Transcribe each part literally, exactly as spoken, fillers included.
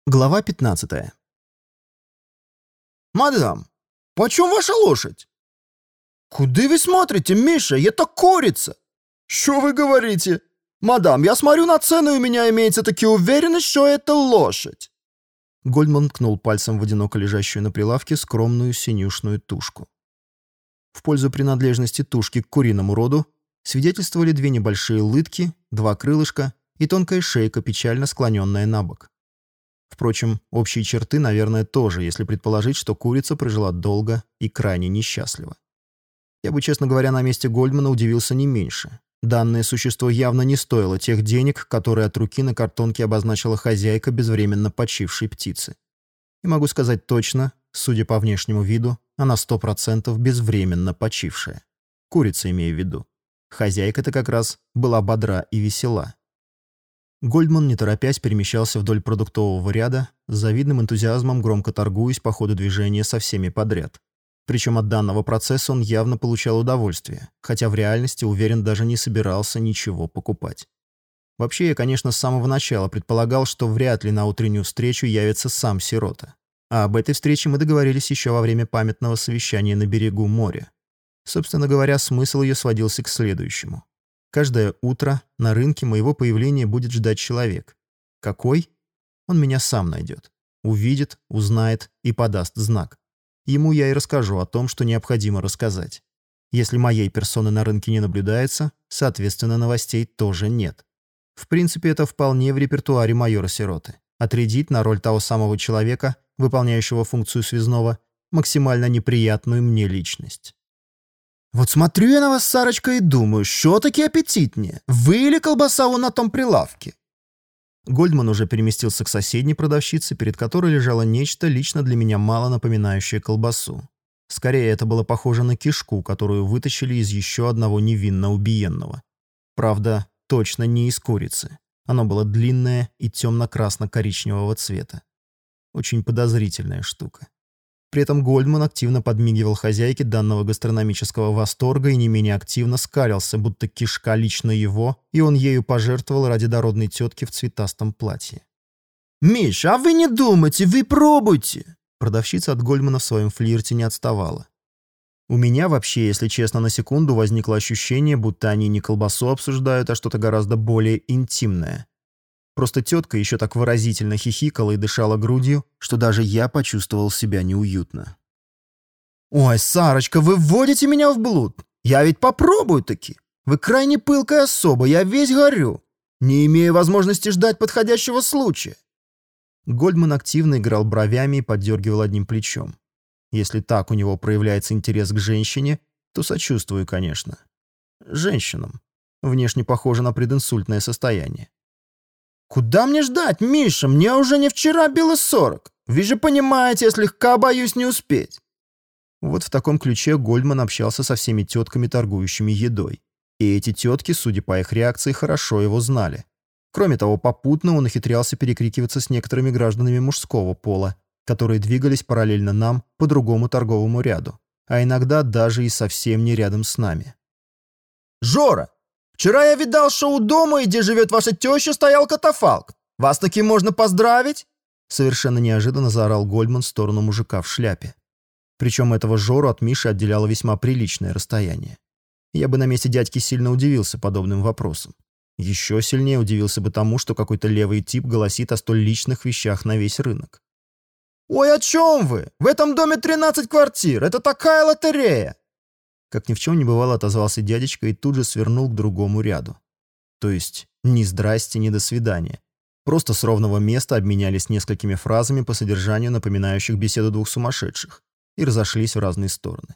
Глава пятнадцатая. «Мадам, почем ваша лошадь?» «Куды вы смотрите, Миша? Это курица!» «Что вы говорите? Мадам, я смотрю на цену, и у меня имеется таки уверенность, что это лошадь!» Гольдман ткнул пальцем в одиноко лежащую на прилавке скромную синюшную тушку. В пользу принадлежности тушки к куриному роду свидетельствовали две небольшие лытки, два крылышка и тонкая шейка, печально склоненная на бок. Впрочем, общие черты, наверное, тоже, если предположить, что курица прожила долго и крайне несчастливо. Я бы, честно говоря, на месте Гольдмана удивился не меньше. Данное существо явно не стоило тех денег, которые от руки на картонке обозначила хозяйка безвременно почившей птицы. И могу сказать точно, судя по внешнему виду, она сто процентов безвременно почившая. Курица, имею в виду. Хозяйка-то как раз была бодра и весела. Гольдман, не торопясь, перемещался вдоль продуктового ряда, с завидным энтузиазмом громко торгуясь по ходу движения со всеми подряд. Причем от данного процесса он явно получал удовольствие, хотя в реальности, уверен, даже не собирался ничего покупать. Вообще, я, конечно, с самого начала предполагал, что вряд ли на утреннюю встречу явится сам сирота. А об этой встрече мы договорились еще во время памятного совещания на берегу моря. Собственно говоря, смысл ее сводился к следующему. Каждое утро на рынке моего появления будет ждать человек. Какой? Он меня сам найдет. Увидит, узнает и подаст знак. Ему я и расскажу о том, что необходимо рассказать. Если моей персоны на рынке не наблюдается, соответственно, новостей тоже нет. В принципе, это вполне в репертуаре майора Сироты. Отрядить на роль того самого человека, выполняющего функцию связного, максимально неприятную мне личность. «Вот смотрю я на вас, Сарочка, и думаю, что таки аппетитнее, вы или колбаса вон на том прилавке?» Гольдман уже переместился к соседней продавщице, перед которой лежало нечто, лично для меня мало напоминающее колбасу. Скорее, это было похоже на кишку, которую вытащили из еще одного невинно убиенного. Правда, точно не из курицы. Оно было длинное и темно-красно-коричневого цвета. Очень подозрительная штука. При этом Гольдман активно подмигивал хозяйке данного гастрономического восторга и не менее активно скалился, будто кишка лично его, и он ею пожертвовал ради дородной тетки в цветастом платье. «Миш, а вы не думайте, вы пробуйте!» Продавщица от Гольдмана в своем флирте не отставала. У меня вообще, если честно, на секунду возникло ощущение, будто они не колбасу обсуждают, а что-то гораздо более интимное. Просто тетка еще так выразительно хихикала и дышала грудью, что даже я почувствовал себя неуютно. «Ой, Сарочка, вы вводите меня в блуд. Я ведь попробую таки. Вы крайне пылкая особа, я весь горю. Не имею возможности ждать подходящего случая». Гольдман активно играл бровями и поддергивал одним плечом. Если так у него проявляется интерес к женщине, то сочувствую, конечно. Женщинам. Внешне похоже на прединсультное состояние. «Куда мне ждать, Миша? Мне уже не вчера било сорок. Вы же понимаете, я слегка боюсь не успеть». Вот в таком ключе Гольдман общался со всеми тетками, торгующими едой. И эти тетки, судя по их реакции, хорошо его знали. Кроме того, попутно он ухитрялся перекрикиваться с некоторыми гражданами мужского пола, которые двигались параллельно нам по другому торговому ряду, а иногда даже и совсем не рядом с нами. «Жора! Вчера я видал, что у дома, где живет ваша теща, стоял катафалк. Вас таки можно поздравить?» Совершенно неожиданно заорал Гольдман в сторону мужика в шляпе. Причем этого Жору от Миши отделяло весьма приличное расстояние. Я бы на месте дядьки сильно удивился подобным вопросам. Еще сильнее удивился бы тому, что какой-то левый тип голосит о столь личных вещах на весь рынок. «Ой, о чем вы? В этом доме тринадцать квартир. Это такая лотерея!» Как ни в чем не бывало, отозвался дядечка и тут же свернул к другому ряду. То есть ни здрасте, ни до свидания. Просто с ровного места обменялись несколькими фразами по содержанию, напоминающих беседу двух сумасшедших, и разошлись в разные стороны.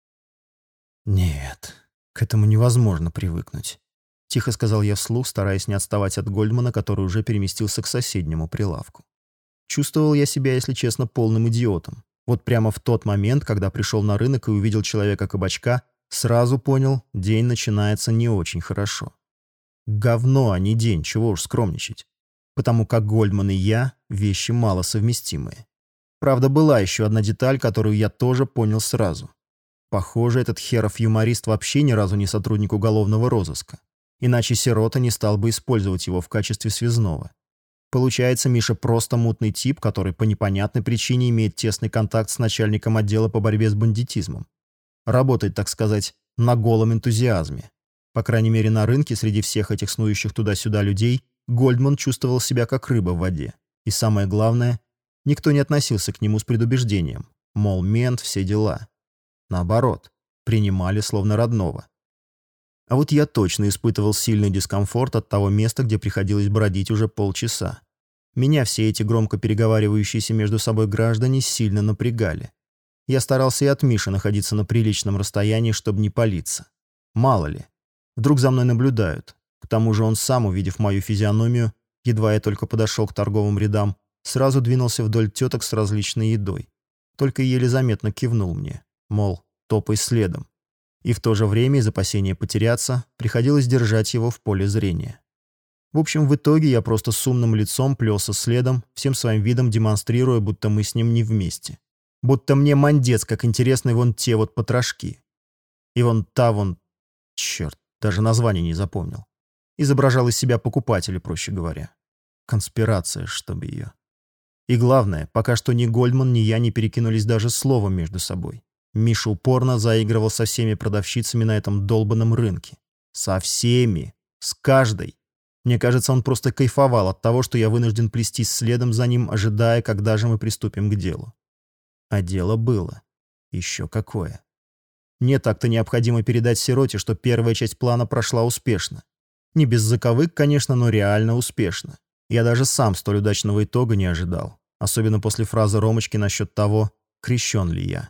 «Нет, к этому невозможно привыкнуть», — тихо сказал я вслух, стараясь не отставать от Гольдмана, который уже переместился к соседнему прилавку. Чувствовал я себя, если честно, полным идиотом. Вот прямо в тот момент, когда пришел на рынок и увидел человека-кабачка, сразу понял, день начинается не очень хорошо. Говно, а не день, чего уж скромничать. Потому как Гольдман и я — вещи малосовместимые. Правда, была еще одна деталь, которую я тоже понял сразу. Похоже, этот херов юморист вообще ни разу не сотрудник уголовного розыска. Иначе Сирота не стал бы использовать его в качестве связного. Получается, Миша просто мутный тип, который по непонятной причине имеет тесный контакт с начальником отдела по борьбе с бандитизмом. Работает, так сказать, на голом энтузиазме. По крайней мере, на рынке среди всех этих снующих туда-сюда людей Гольдман чувствовал себя как рыба в воде. И самое главное, никто не относился к нему с предубеждением. Мол, мент, все дела. Наоборот, принимали словно родного. А вот я точно испытывал сильный дискомфорт от того места, где приходилось бродить уже полчаса. Меня все эти громко переговаривающиеся между собой граждане сильно напрягали. Я старался и от Миши находиться на приличном расстоянии, чтобы не палиться. Мало ли, вдруг за мной наблюдают. К тому же он сам, увидев мою физиономию, едва я только подошел к торговым рядам, сразу двинулся вдоль теток с различной едой. Только еле заметно кивнул мне, мол, топай следом. И в то же время из опасения потеряться приходилось держать его в поле зрения. В общем, в итоге я просто с умным лицом плелся следом, всем своим видом демонстрируя, будто мы с ним не вместе. Будто мне мандец, как интересны вон те вот потрошки. И вон та вон... Черт, даже название не запомнил. Изображал из себя покупателя, проще говоря. Конспирация, чтобы ее. И главное, пока что ни Гольдман, ни я не перекинулись даже словом между собой. Миша упорно заигрывал со всеми продавщицами на этом долбанном рынке. Со всеми. С каждой. Мне кажется, он просто кайфовал от того, что я вынужден плестись следом за ним, ожидая, когда же мы приступим к делу. А дело было. Еще какое. Мне так-то необходимо передать сироте, что первая часть плана прошла успешно. Не без заковык, конечно, но реально успешно. Я даже сам столь удачного итога не ожидал. Особенно после фразы Ромочки насчет того, крещен ли я.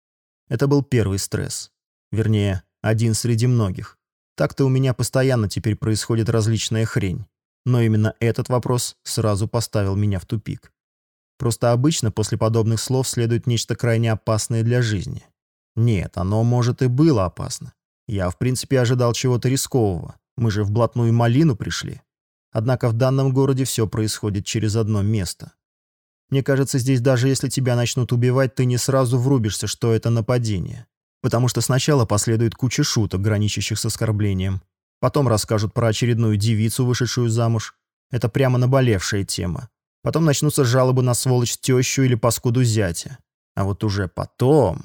Это был первый стресс. Вернее, один среди многих. Так-то у меня постоянно теперь происходит различная хрень. Но именно этот вопрос сразу поставил меня в тупик. Просто обычно после подобных слов следует нечто крайне опасное для жизни. Нет, оно, может, и было опасно. Я, в принципе, ожидал чего-то рискового. Мы же в блатную малину пришли. Однако в данном городе все происходит через одно место. Мне кажется, здесь даже если тебя начнут убивать, ты не сразу врубишься, что это нападение. Потому что сначала последует куча шуток, граничащих с оскорблением. Потом расскажут про очередную девицу, вышедшую замуж. Это прямо наболевшая тема. Потом начнутся жалобы на сволочь тещу или паскуду зятя. А вот уже потом...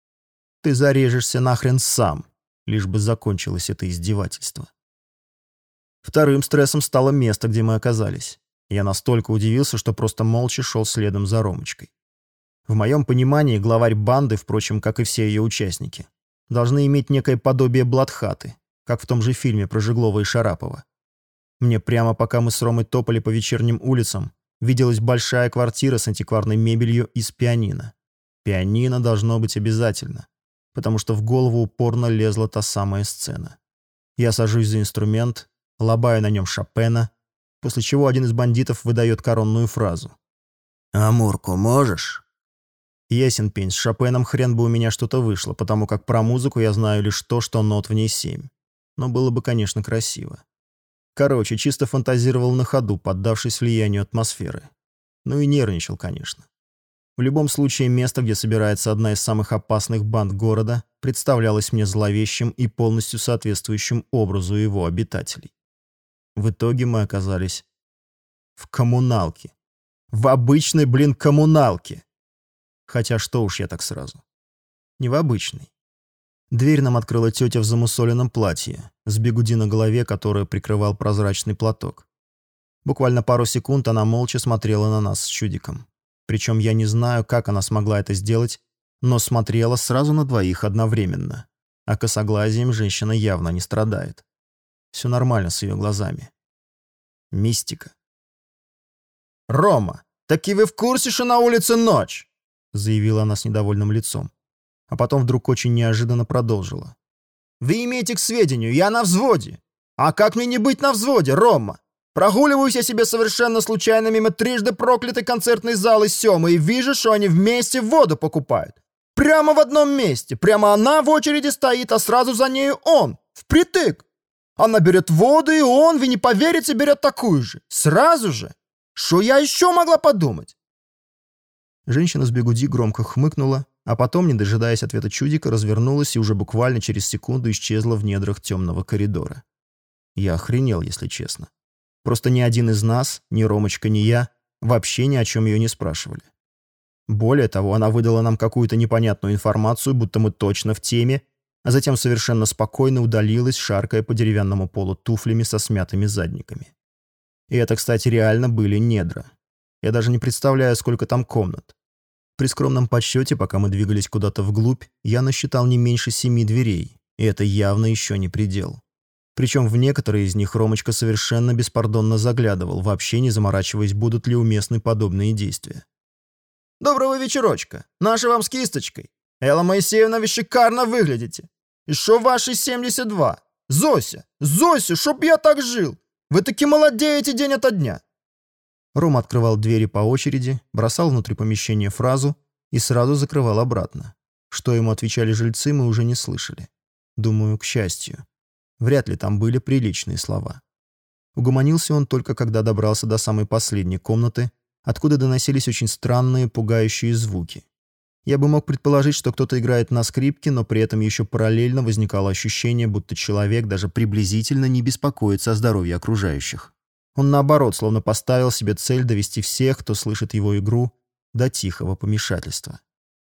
Ты зарежешься нахрен сам, лишь бы закончилось это издевательство. Вторым стрессом стало место, где мы оказались. Я настолько удивился, что просто молча шел следом за Ромочкой. В моем понимании главарь банды, впрочем, как и все ее участники, должны иметь некое подобие блатхаты, как в том же фильме про Жеглова и Шарапова. Мне прямо пока мы с Ромой топали по вечерним улицам, виделась большая квартира с антикварной мебелью из пианино. Пианино должно быть обязательно, потому что в голову упорно лезла та самая сцена. Я сажусь за инструмент, лобаю на нем Шопена, после чего один из бандитов выдает коронную фразу. «Амурку можешь?» Ясен пень, с Шопеном хрен бы у меня что-то вышло, потому как про музыку я знаю лишь то, что нот в ней семь. Но было бы, конечно, красиво. Короче, чисто фантазировал на ходу, поддавшись влиянию атмосферы. Ну и нервничал, конечно. В любом случае, место, где собирается одна из самых опасных банд города, представлялось мне зловещим и полностью соответствующим образу его обитателей. В итоге мы оказались в коммуналке. В обычной, блин, коммуналке. Хотя что уж я так сразу. Не в обычной. Дверь нам открыла тетя в замусоленном платье, с бигуди на голове, которое прикрывал прозрачный платок. Буквально пару секунд она молча смотрела на нас с чудиком. Причем я не знаю, как она смогла это сделать, но смотрела сразу на двоих одновременно. А косоглазием женщина явно не страдает. Все нормально с ее глазами. Мистика. «Рома, таки вы в курсе, что на улице ночь?» заявила она с недовольным лицом. А потом вдруг очень неожиданно продолжила. «Вы имеете к сведению, я на взводе. А как мне не быть на взводе, Рома? Прогуливаюсь я себе совершенно случайно мимо трижды проклятой концертной залы Сёмы и вижу, что они вместе воду покупают. Прямо в одном месте. Прямо она в очереди стоит, а сразу за нею он. Впритык. Она берет воду, и он, вы не поверите, берет такую же. Сразу же. Что я еще могла подумать?» Женщина с бигуди громко хмыкнула, а потом, не дожидаясь ответа чудика, развернулась и уже буквально через секунду исчезла в недрах темного коридора. Я охренел, если честно. Просто ни один из нас, ни Ромочка, ни я, вообще ни о чем ее не спрашивали. Более того, она выдала нам какую-то непонятную информацию, будто мы точно в теме, а затем совершенно спокойно удалилась, шаркая по деревянному полу туфлями со смятыми задниками. И это, кстати, реально были недра. Я даже не представляю, сколько там комнат. При скромном подсчете, пока мы двигались куда-то вглубь, я насчитал не меньше семи дверей, и это явно еще не предел. Причем в некоторые из них Ромочка совершенно беспардонно заглядывал, вообще не заморачиваясь, будут ли уместны подобные действия. «Доброго вечерочка. Наша вам с кисточкой. Элла Моисеевна, вы шикарно выглядите. И шо ваши семьдесят два? Зося, Зося, чтоб я так жил. Вы таки молодеете день ото дня». Рома открывал двери по очереди, бросал внутрь помещения фразу и сразу закрывал обратно. Что ему отвечали жильцы, мы уже не слышали. Думаю, к счастью. Вряд ли там были приличные слова. Угомонился он только когда добрался до самой последней комнаты, откуда доносились очень странные, пугающие звуки. Я бы мог предположить, что кто-то играет на скрипке, но при этом еще параллельно возникало ощущение, будто человек даже приблизительно не беспокоится о здоровье окружающих. Он, наоборот, словно поставил себе цель довести всех, кто слышит его игру, до тихого помешательства.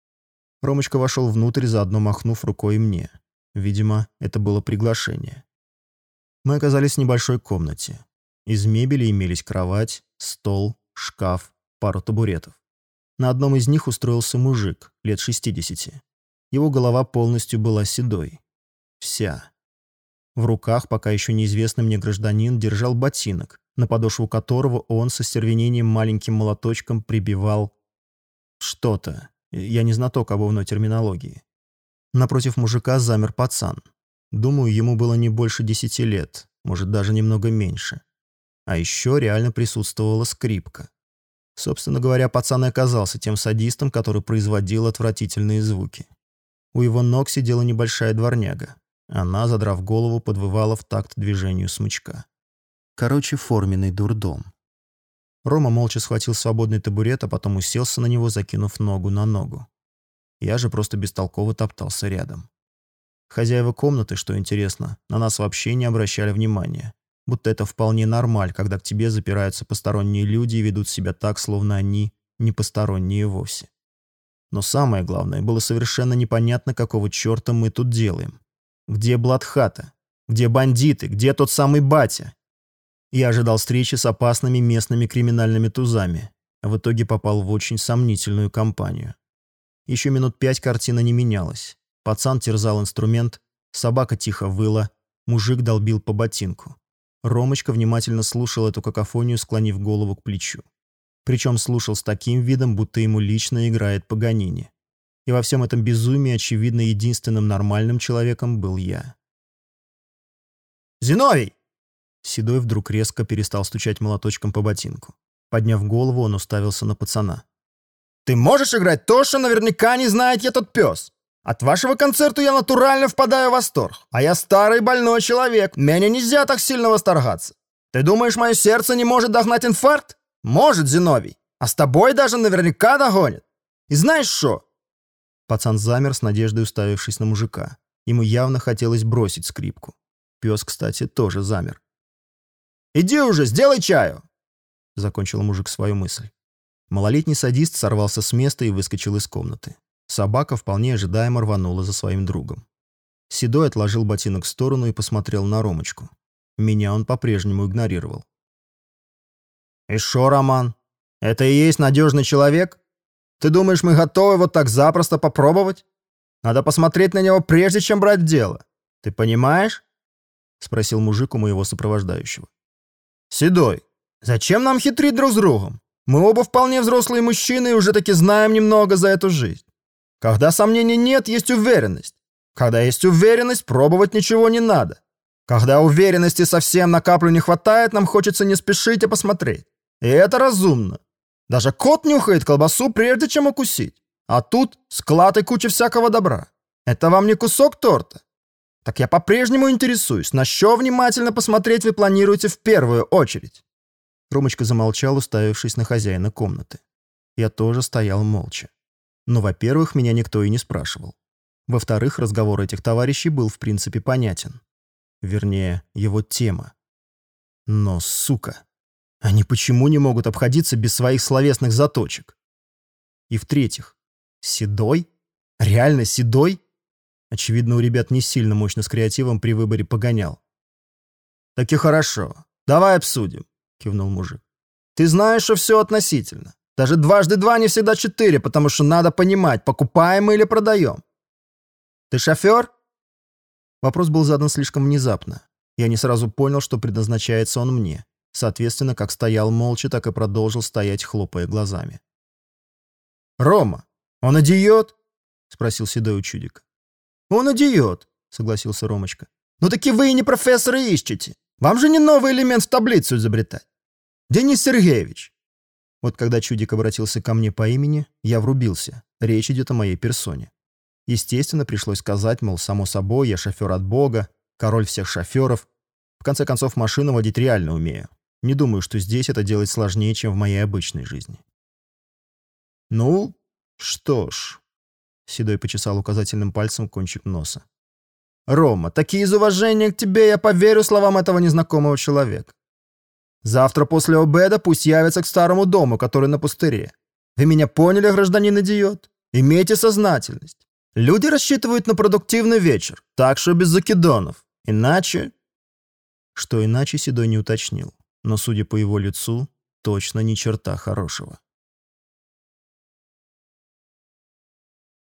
Ромочка вошел внутрь, заодно махнув рукой мне. Видимо, это было приглашение. Мы оказались в небольшой комнате. Из мебели имелись кровать, стол, шкаф, пару табуретов. На одном из них устроился мужик, лет шестидесяти. Его голова полностью была седой. Вся. В руках пока еще неизвестный мне гражданин держал ботинок, на подошву которого он со стервенением маленьким молоточком прибивал что-то. Я не знаток обувной терминологии. Напротив мужика замер пацан. Думаю, ему было не больше десяти лет, может, даже немного меньше. А еще реально присутствовала скрипка. Собственно говоря, пацан и оказался тем садистом, который производил отвратительные звуки. У его ног сидела небольшая дворняга. Она, задрав голову, подвывала в такт движению смычка. Короче, форменный дурдом. Рома молча схватил свободный табурет, а потом уселся на него, закинув ногу на ногу. Я же просто бестолково топтался рядом. Хозяева комнаты, что интересно, на нас вообще не обращали внимания. Будто это вполне нормаль, когда к тебе запираются посторонние люди и ведут себя так, словно они не посторонние вовсе. Но самое главное, было совершенно непонятно, какого черта мы тут делаем. Где Бладхата? Где бандиты? Где тот самый батя? Я ожидал встречи с опасными местными криминальными тузами, а в итоге попал в очень сомнительную компанию. Еще минут пять картина не менялась. Пацан терзал инструмент, собака тихо выла, мужик долбил по ботинку. Ромочка внимательно слушал эту какофонию, склонив голову к плечу. Причем слушал с таким видом, будто ему лично играет Паганини. И во всем этом безумии, очевидно, единственным нормальным человеком был я. «Зиновий!» Седой вдруг резко перестал стучать молоточком по ботинку. Подняв голову, он уставился на пацана. «Ты можешь играть то, что наверняка не знает этот пес? От вашего концерта я натурально впадаю в восторг. А я старый больной человек, меня нельзя так сильно восторгаться. Ты думаешь, мое сердце не может догнать инфаркт? Может, Зиновий. А с тобой даже наверняка догонит. И знаешь что?» Пацан замер, с надеждой уставившись на мужика. Ему явно хотелось бросить скрипку. Пес, кстати, тоже замер. «Иди уже, сделай чаю!» Закончил мужик свою мысль. Малолетний садист сорвался с места и выскочил из комнаты. Собака вполне ожидаемо рванула за своим другом. Седой отложил ботинок в сторону и посмотрел на Ромочку. Меня он по-прежнему игнорировал. «И шо, Роман? Это и есть надежный человек? Ты думаешь, мы готовы вот так запросто попробовать? Надо посмотреть на него, прежде чем брать дело. Ты понимаешь?» Спросил мужик у моего сопровождающего. «Седой, зачем нам хитрить друг с другом? Мы оба вполне взрослые мужчины и уже таки знаем немного за эту жизнь. Когда сомнений нет, есть уверенность. Когда есть уверенность, пробовать ничего не надо. Когда уверенности совсем на каплю не хватает, нам хочется не спешить, а посмотреть. И это разумно. Даже кот нюхает колбасу, прежде чем укусить. А тут склад и куча всякого добра. Это вам не кусок торта? Так я по-прежнему интересуюсь, на что внимательно посмотреть вы планируете в первую очередь?» Ромочка замолчал, уставившись на хозяина комнаты. Я тоже стоял молча. Но, во-первых, меня никто и не спрашивал. Во-вторых, разговор этих товарищей был в принципе понятен. Вернее, его тема. Но, сука, Они почему не могут обходиться без своих словесных заточек? И в-третьих, седой? Реально седой? Очевидно, у ребят не сильно мощно с креативом при выборе погонял. «Так и хорошо. Давай обсудим», — кивнул мужик. «Ты знаешь, что все относительно. Даже дважды два не всегда четыре, потому что надо понимать, покупаем мы или продаем. Ты шофер?» Вопрос был задан слишком внезапно. Я не сразу понял, что предназначается он мне. Соответственно, как стоял молча, так и продолжил стоять, хлопая глазами. «Рома, он идиот?» — спросил седой у чудика. «Он идиот», — согласился Ромочка. «Ну таки вы и не профессора ищете. Вам же не новый элемент в таблицу изобретать. Денис Сергеевич». Вот когда чудик обратился ко мне по имени, я врубился. Речь идет о моей персоне. Естественно, пришлось сказать, мол, само собой, я шофер от Бога, король всех шоферов. В конце концов, машину водить реально умею. Не думаю, что здесь это делать сложнее, чем в моей обычной жизни. «Ну, что ж», — Седой почесал указательным пальцем кончик носа. «Рома, таки из уважения к тебе я поверю словам этого незнакомого человека. Завтра после обеда пусть явится к старому дому, который на пустыре. Вы меня поняли, гражданин-идиот? Имейте сознательность. Люди рассчитывают на продуктивный вечер, так что без закидонов. Иначе...» Что иначе, Седой не уточнил. Но, судя по его лицу, точно ни черта хорошего.